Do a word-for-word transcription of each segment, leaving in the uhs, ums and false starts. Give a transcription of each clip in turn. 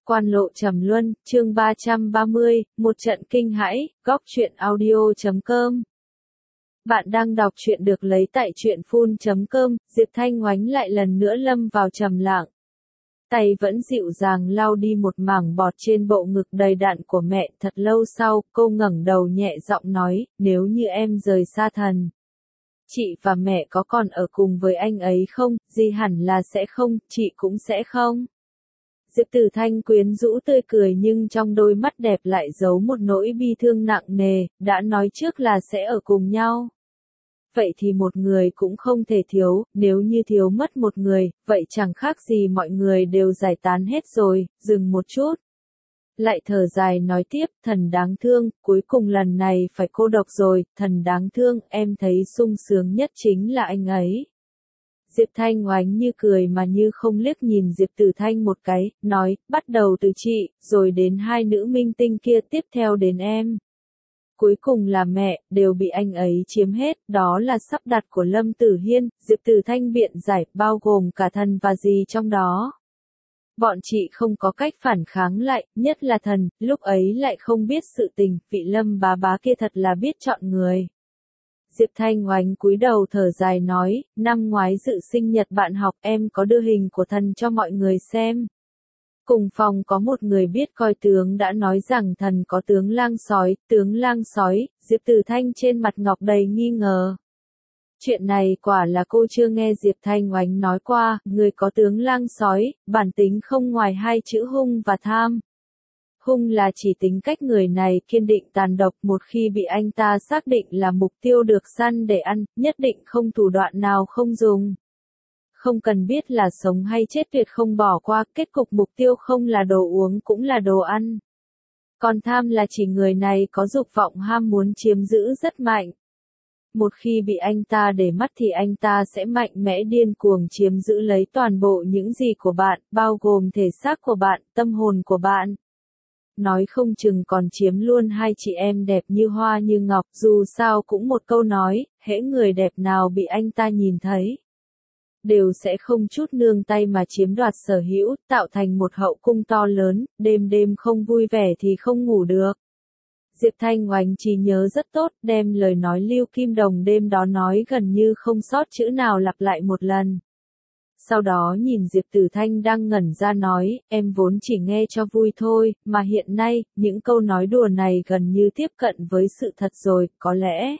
Quan lộ trầm luân, chương ba trăm ba mươi, một trận kinh hãi, góc truyện audio chấm com. Bạn đang đọc truyện được lấy tại truyện phun chấm com, Diệp Thanh Oánh lại lần nữa lâm vào trầm lặng. Tay vẫn dịu dàng lau đi một mảng bọt trên bộ ngực đầy đặn của mẹ. Thật lâu sau, cô ngẩng đầu nhẹ giọng nói, nếu như em rời xa thần, chị và mẹ có còn ở cùng với anh ấy không? Dì hẳn là sẽ không, chị cũng sẽ không. Diệp Tử Thanh quyến rũ tươi cười nhưng trong đôi mắt đẹp lại giấu một nỗi bi thương nặng nề, đã nói trước là sẽ ở cùng nhau. Vậy thì một người cũng không thể thiếu, nếu như thiếu mất một người, vậy chẳng khác gì mọi người đều giải tán hết rồi. Dừng một chút, lại thở dài nói tiếp, thần đáng thương, cuối cùng lần này phải cô độc rồi. Thần đáng thương, em thấy sung sướng nhất chính là anh ấy. Diệp Thanh Oánh như cười mà như không liếc nhìn Diệp Tử Thanh một cái, nói, bắt đầu từ chị, rồi đến hai nữ minh tinh kia, tiếp theo đến em. Cuối cùng là mẹ, đều bị anh ấy chiếm hết, đó là sắp đặt của Lâm Tử Hiên. Diệp Tử Thanh biện giải, bao gồm cả thần và dì trong đó. Bọn chị không có cách phản kháng lại, nhất là thần, lúc ấy lại không biết sự tình, vị Lâm bá bá kia thật là biết chọn người. Diệp Thanh Oánh cúi đầu thở dài nói, năm ngoái dự sinh nhật bạn học em có đưa hình của thần cho mọi người xem. Cùng phòng có một người biết coi tướng đã nói rằng thần có tướng lang sói, tướng lang sói. Diệp Tử Thanh trên mặt ngọc đầy nghi ngờ. Chuyện này quả là cô chưa nghe Diệp Thanh Oánh nói qua, người có tướng lang sói, bản tính không ngoài hai chữ hung và tham. Hung là chỉ tính cách người này kiên định tàn độc, một khi bị anh ta xác định là mục tiêu được săn để ăn, nhất định không thủ đoạn nào không dùng. Không cần biết là sống hay chết tuyệt không bỏ qua, kết cục mục tiêu không là đồ uống cũng là đồ ăn. Còn tham là chỉ người này có dục vọng ham muốn chiếm giữ rất mạnh. Một khi bị anh ta để mắt thì anh ta sẽ mạnh mẽ điên cuồng chiếm giữ lấy toàn bộ những gì của bạn, bao gồm thể xác của bạn, tâm hồn của bạn. Nói không chừng còn chiếm luôn hai chị em đẹp như hoa như ngọc. Dù sao cũng một câu nói, hễ người đẹp nào bị anh ta nhìn thấy, đều sẽ không chút nương tay mà chiếm đoạt sở hữu, tạo thành một hậu cung to lớn. Đêm đêm không vui vẻ thì không ngủ được. Diệp Thanh Oánh trí nhớ rất tốt, đem lời nói Lưu Kim Đồng đêm đó nói gần như không sót chữ nào lặp lại một lần. Sau đó nhìn Diệp Tử Thanh đang ngẩn ra nói, em vốn chỉ nghe cho vui thôi, mà hiện nay, những câu nói đùa này gần như tiếp cận với sự thật rồi, có lẽ.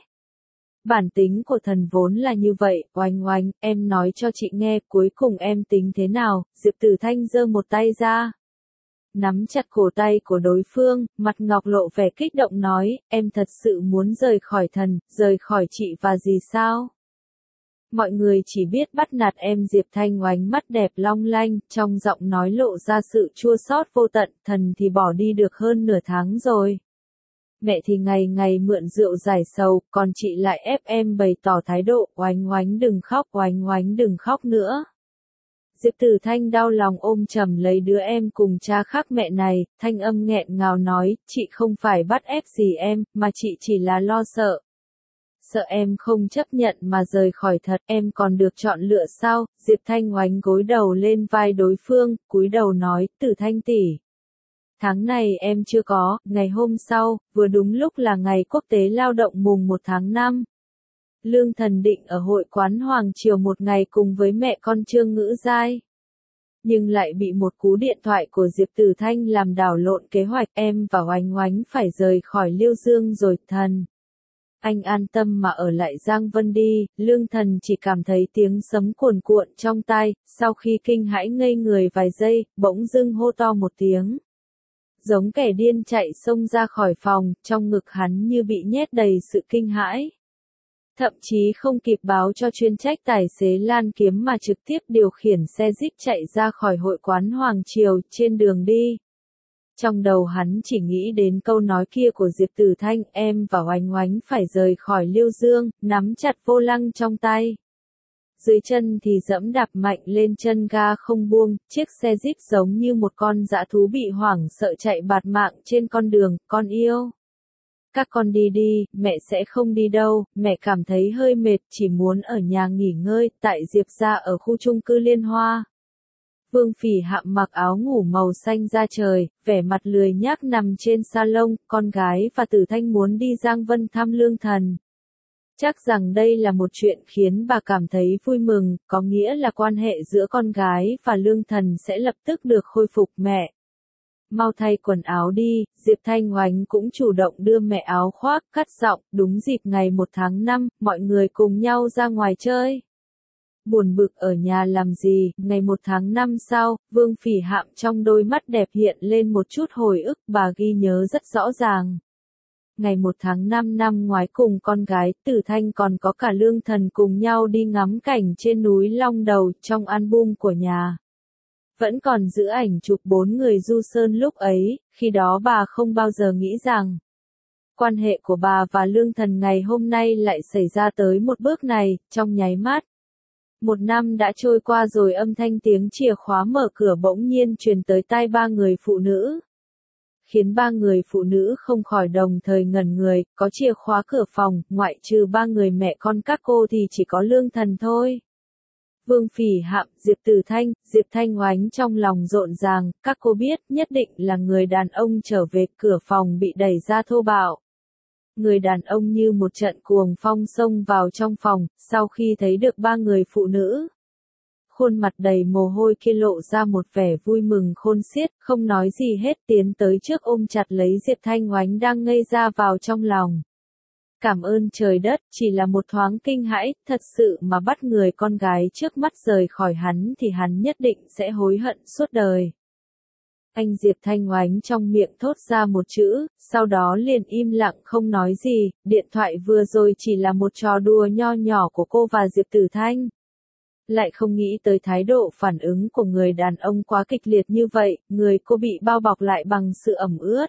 Bản tính của thần vốn là như vậy. Oánh Oánh, em nói cho chị nghe, cuối cùng em tính thế nào? Diệp Tử Thanh giơ một tay ra, nắm chặt cổ tay của đối phương, mặt ngọc lộ vẻ kích động nói, em thật sự muốn rời khỏi thần, rời khỏi chị và dì sao? Mọi người chỉ biết bắt nạt em. Diệp Thanh Oánh mắt đẹp long lanh, trong giọng nói lộ ra sự chua xót vô tận. Thần thì bỏ đi được hơn nửa tháng rồi. Mẹ thì ngày ngày mượn rượu giải sầu, còn chị lại ép em bày tỏ thái độ. Oánh Oánh đừng khóc, Oánh Oánh đừng khóc nữa. Diệp Tử Thanh đau lòng ôm chầm lấy đứa em cùng cha khác mẹ này, thanh âm nghẹn ngào nói, chị không phải bắt ép gì em, mà chị chỉ là lo sợ. Sợ em không chấp nhận mà rời khỏi thật, em còn được chọn lựa sao? Diệp Thanh Oánh gối đầu lên vai đối phương, cúi đầu nói, Tử Thanh tỷ, tháng này em chưa có. Ngày hôm sau, vừa đúng lúc là ngày quốc tế lao động mùng một tháng năm. Lương Thần định ở hội quán Hoàng Triều một ngày cùng với mẹ con Trương Ngữ Giai. Nhưng lại bị một cú điện thoại của Diệp Tử Thanh làm đảo lộn kế hoạch. Em và Oánh Oánh phải rời khỏi Liêu Dương rồi. Thần, anh an tâm mà ở lại Giang Vân đi. Lương Thần chỉ cảm thấy tiếng sấm cuồn cuộn trong tai, sau khi kinh hãi ngây người vài giây, bỗng dưng hô to một tiếng. Giống kẻ điên chạy xông ra khỏi phòng, trong ngực hắn như bị nhét đầy sự kinh hãi. Thậm chí không kịp báo cho chuyên trách tài xế Lan Kiếm mà trực tiếp điều khiển xe Jeep chạy ra khỏi hội quán Hoàng Triều. Trên đường đi, trong đầu hắn chỉ nghĩ đến câu nói kia của Diệp Tử Thanh, em và Oánh Oánh phải rời khỏi Liêu Dương, nắm chặt vô lăng trong tay. Dưới chân thì dẫm đạp mạnh lên chân ga không buông, chiếc xe Jeep giống như một con dã thú bị hoảng sợ chạy bạt mạng trên con đường. Con yêu, các con đi đi, mẹ sẽ không đi đâu. Mẹ cảm thấy hơi mệt, chỉ muốn ở nhà nghỉ ngơi. Tại Diệp gia ở khu chung cư Liên Hoa, Vương Phỉ Hạm mặc áo ngủ màu xanh da trời, vẻ mặt lười nhác nằm trên salon, con gái và Tử Thanh muốn đi Giang Vân thăm Lương Thần. Chắc rằng đây là một chuyện khiến bà cảm thấy vui mừng, có nghĩa là quan hệ giữa con gái và Lương Thần sẽ lập tức được khôi phục. Mẹ, mau thay quần áo đi, Diệp Thanh Oánh cũng chủ động đưa mẹ áo khoác, cắt giọng, đúng dịp ngày một tháng năm, mọi người cùng nhau ra ngoài chơi. Buồn bực ở nhà làm gì, ngày một tháng năm sau, Vương Phỉ Hạm trong đôi mắt đẹp hiện lên một chút hồi ức, bà ghi nhớ rất rõ ràng. Ngày một tháng năm năm ngoái cùng con gái Tử Thanh còn có cả Lương Thần cùng nhau đi ngắm cảnh trên núi Long Đầu trong album của nhà. Vẫn còn giữ ảnh chụp bốn người du sơn lúc ấy, khi đó bà không bao giờ nghĩ rằng quan hệ của bà và Lương Thần ngày hôm nay lại xảy ra tới một bước này, trong nháy mắt. Một năm đã trôi qua rồi, âm thanh tiếng chìa khóa mở cửa bỗng nhiên truyền tới tai ba người phụ nữ. Khiến ba người phụ nữ không khỏi đồng thời ngẩn người, có chìa khóa cửa phòng, ngoại trừ ba người mẹ con các cô thì chỉ có Lương Thần thôi. Vương Phỉ Hạm, Diệp Tử Thanh, Diệp Thanh Oánh trong lòng rộn ràng, các cô biết nhất định là người đàn ông trở về, cửa phòng bị đẩy ra thô bạo. Người đàn ông như một trận cuồng phong xông vào trong phòng, sau khi thấy được ba người phụ nữ. Khuôn mặt đầy mồ hôi kia lộ ra một vẻ vui mừng khôn xiết, không nói gì hết tiến tới trước ôm chặt lấy Diệp Thanh Oánh đang ngây ra vào trong lòng. Cảm ơn trời đất, chỉ là một thoáng kinh hãi, thật sự mà bắt người con gái trước mắt rời khỏi hắn thì hắn nhất định sẽ hối hận suốt đời. Anh Diệp Thanh Oánh trong miệng thốt ra một chữ, sau đó liền im lặng không nói gì, điện thoại vừa rồi chỉ là một trò đùa nho nhỏ của cô và Diệp Tử Thanh. Lại không nghĩ tới thái độ phản ứng của người đàn ông quá kịch liệt như vậy, người cô bị bao bọc lại bằng sự ẩm ướt.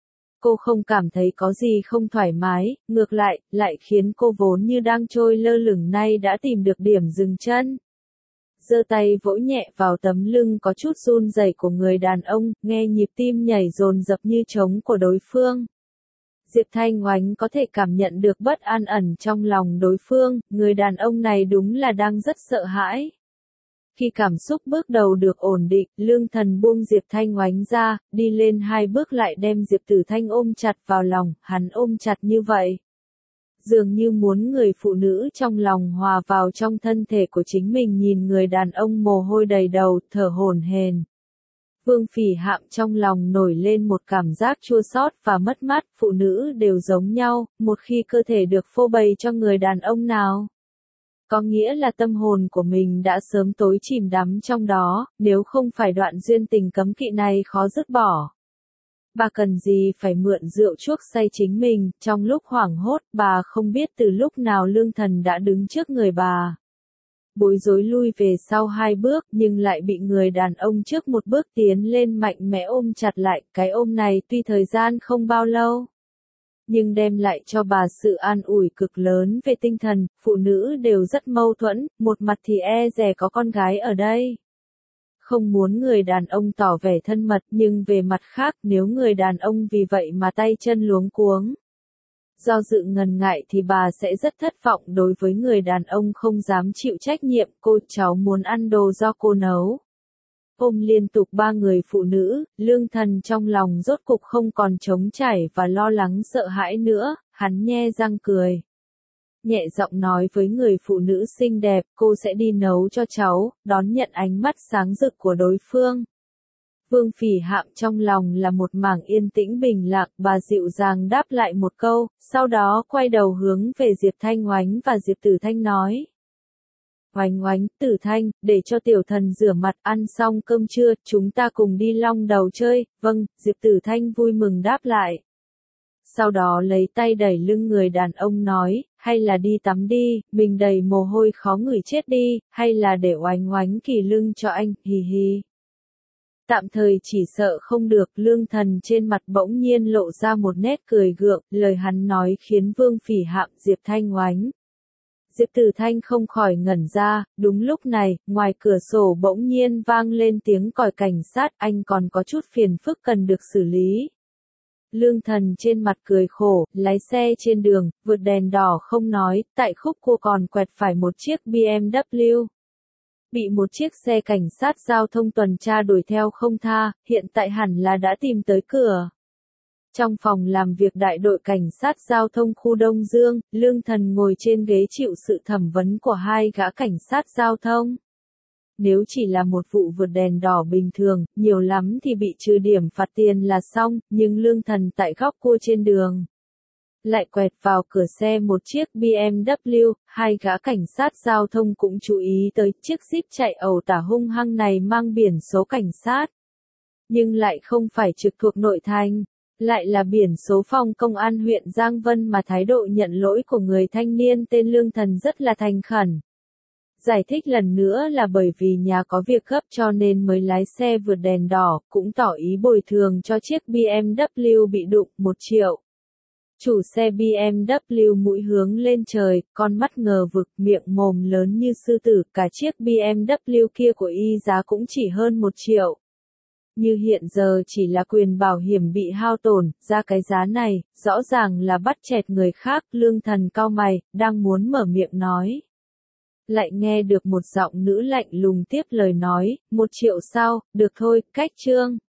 Cô không cảm thấy có gì không thoải mái, ngược lại, lại khiến cô vốn như đang trôi lơ lửng nay đã tìm được điểm dừng chân. Giơ tay vỗ nhẹ vào tấm lưng có chút run rẩy của người đàn ông, nghe nhịp tim nhảy dồn dập như trống của đối phương. Diệp Thanh Oánh có thể cảm nhận được bất an ẩn trong lòng đối phương, người đàn ông này đúng là đang rất sợ hãi. Khi cảm xúc bước đầu được ổn định, Lương Thần buông Diệp Thanh Oánh ra, đi lên hai bước lại đem Diệp Tử Thanh ôm chặt vào lòng, hắn ôm chặt như vậy. Dường như muốn người phụ nữ trong lòng hòa vào trong thân thể của chính mình, nhìn người đàn ông mồ hôi đầy đầu, thở hổn hển. Vương Phỉ Hạm trong lòng nổi lên một cảm giác chua xót và mất mát, phụ nữ đều giống nhau, một khi cơ thể được phô bày cho người đàn ông nào, có nghĩa là tâm hồn của mình đã sớm tối chìm đắm trong đó, nếu không phải đoạn duyên tình cấm kỵ này khó dứt bỏ. Bà cần gì phải mượn rượu chuốc say chính mình, trong lúc hoảng hốt, bà không biết từ lúc nào Lương Thần đã đứng trước người bà. Bối rối lui về sau hai bước nhưng lại bị người đàn ông trước một bước tiến lên mạnh mẽ ôm chặt lại, cái ôm này tuy thời gian không bao lâu, nhưng đem lại cho bà sự an ủi cực lớn về tinh thần. Phụ nữ đều rất mâu thuẫn, một mặt thì e dè có con gái ở đây, không muốn người đàn ông tỏ vẻ thân mật, nhưng về mặt khác nếu người đàn ông vì vậy mà tay chân luống cuống, do dự ngần ngại thì bà sẽ rất thất vọng đối với người đàn ông không dám chịu trách nhiệm. Cô cháu muốn ăn đồ do cô nấu. Ôm liên tục ba người phụ nữ, Lương Thần trong lòng rốt cục không còn trống trải và lo lắng sợ hãi nữa, hắn nhe răng cười. Nhẹ giọng nói với người phụ nữ xinh đẹp, cô sẽ đi nấu cho cháu, đón nhận ánh mắt sáng rực của đối phương. Vương Phỉ Hạm trong lòng là một mảng yên tĩnh bình lặng, bà dịu dàng đáp lại một câu, sau đó quay đầu hướng về Diệp Thanh Oánh và Diệp Tử Thanh nói. Oánh Oánh, Tử Thanh, để cho tiểu thần rửa mặt, ăn xong cơm trưa, chúng ta cùng đi Long Đầu chơi. Vâng, Diệp Tử Thanh vui mừng đáp lại. Sau đó lấy tay đẩy lưng người đàn ông nói, hay là đi tắm đi, mình đầy mồ hôi khó ngửi chết đi, hay là để Oánh Oánh kỳ lưng cho anh, hì hì. Tạm thời chỉ sợ không được, Lương Thần trên mặt bỗng nhiên lộ ra một nét cười gượng, lời hắn nói khiến Vương Phỉ Hạm, Diệp Thanh Oánh, Diệp Tử Thanh không khỏi ngẩn ra. Đúng lúc này, ngoài cửa sổ bỗng nhiên vang lên tiếng còi cảnh sát, anh còn có chút phiền phức cần được xử lý. Lương Thần trên mặt cười khổ, lái xe trên đường, vượt đèn đỏ không nói, tại khúc cua còn quẹt phải một chiếc bê em vê. bị một chiếc xe cảnh sát giao thông tuần tra đuổi theo không tha, hiện tại hẳn là đã tìm tới cửa. Trong phòng làm việc đại đội cảnh sát giao thông khu Đông Dương, Lương Thần ngồi trên ghế chịu sự thẩm vấn của hai gã cảnh sát giao thông. Nếu chỉ là một vụ vượt đèn đỏ bình thường, nhiều lắm thì bị trừ điểm phạt tiền là xong, nhưng Lương Thần tại góc cua trên đường lại quẹt vào cửa xe một chiếc bê em vê, hai gã cảnh sát giao thông cũng chú ý tới chiếc Jeep chạy ẩu tả hung hăng này mang biển số cảnh sát. Nhưng lại không phải trực thuộc nội thành, lại là biển số phòng công an huyện Giang Vân mà thái độ nhận lỗi của người thanh niên tên Lương Thần rất là thành khẩn. Giải thích lần nữa là bởi vì nhà có việc gấp cho nên mới lái xe vượt đèn đỏ, cũng tỏ ý bồi thường cho chiếc bê em vê bị đụng một triệu. Chủ xe bê em vê mũi hướng lên trời, con mắt ngờ vực, miệng mồm lớn như sư tử, cả chiếc bê em vê kia của y giá cũng chỉ hơn một triệu. Như hiện giờ chỉ là quyền bảo hiểm bị hao tổn, ra cái giá này, rõ ràng là bắt chẹt người khác. Lương Thần cau mày, đang muốn mở miệng nói. Lại nghe được một giọng nữ lạnh lùng tiếp lời nói, một triệu sao, được thôi, cách chương.